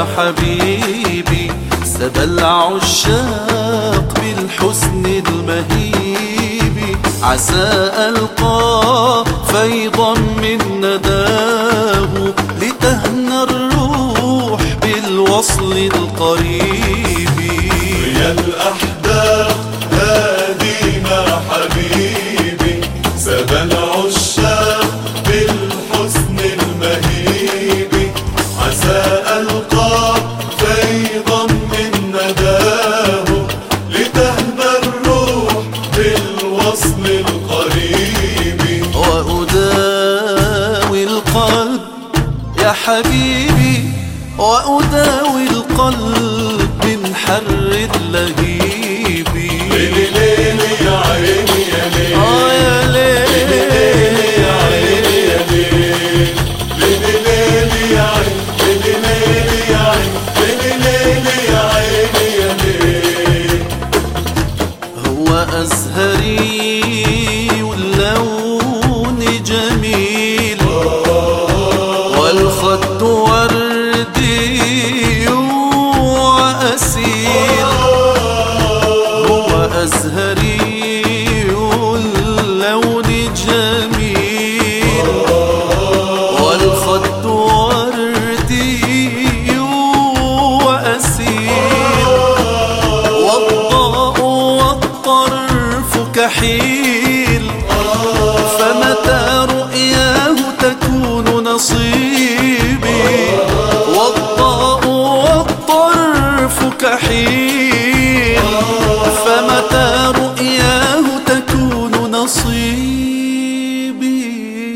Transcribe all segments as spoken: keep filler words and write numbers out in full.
حبيبي سبى العشاق بالحسن المهيب، عسى ألقى فيضا من نداه لتهنى الروح بالوصل القريب. يا الأحباب هادينا حبيبي سبى العشاق بالحسن المهيب، عسى ألقى فيضا من نداه لتهنى الروح بالوصل القريب. وأداوي القلب يا حبيبي، وأداوي القلب من حر اللهيب. ليلي ليلي يا عيني يا ليل، آه يا ليل يا عيني يا ليل، ليلي ليلي يا عيني، ليلي ليلي يا عيني، ليلي ليلي يا عيني يا ليل. هو أزهري واللون جميل، والخد وردي وأسيل. هو أزهري واللون جميل، والخد وردي وأسيل. والضاء والطرف كحيل، فمتى رؤياه تكون نصيبي. والضاء والطرف كحيل، فمتى رؤياه تكون نصيبي.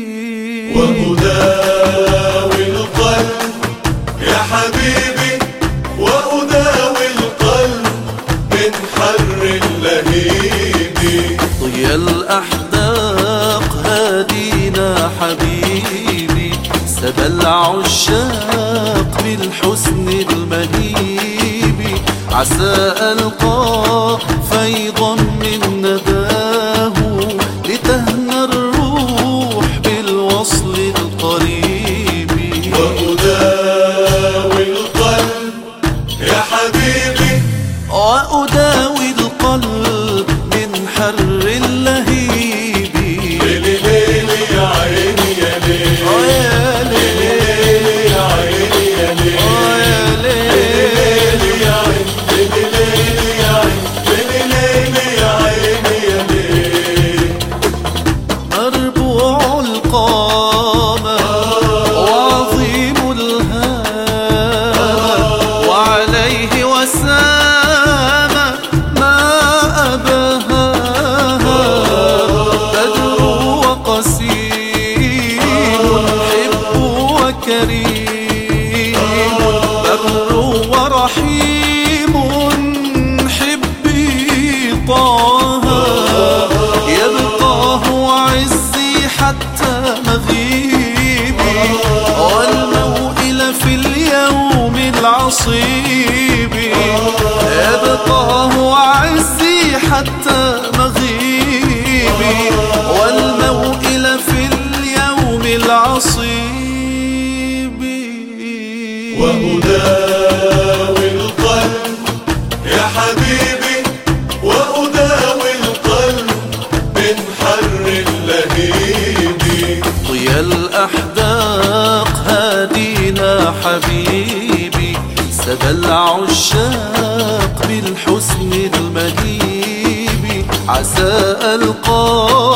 وأداوي القلب يا حبيبي، وأداوي القلب من حر اللهيب. يا الأحداق هادينا حبيبي سبى العشاق بالحسن المهيب، عسى ألقى فيضا من نداه لتهنى الروح بالوصل القريب. وأداوي القلب يا حبيبي، وأداوي القلب من حر اللهيب. ليلي ليلي يا عيني يا ليل، آه يا ليل يا عيني يا ليل، آه يا ليل يا عيني، ليلي ليلي يا عيني، ليلي ليلي يا عيني يا ليل. مربوع القامة وعظيم الهامة، وعليه وسامة ما أبهاها. بدر وقسيم حب وكريم، بر ورحيم حبي طه. يبقاه عزي حتى مغيبي، والموئل في اليوم العصيب. يبقاه عزي حتى مغيبي، والموئل في اليوم العصيب. وأداوي القلب يا حبيبي، وأداوي القلب من حر اللهيب. يا الأحداق هادينا حبيبي سبى العشاق بالحسن المهيب، عسى ألقى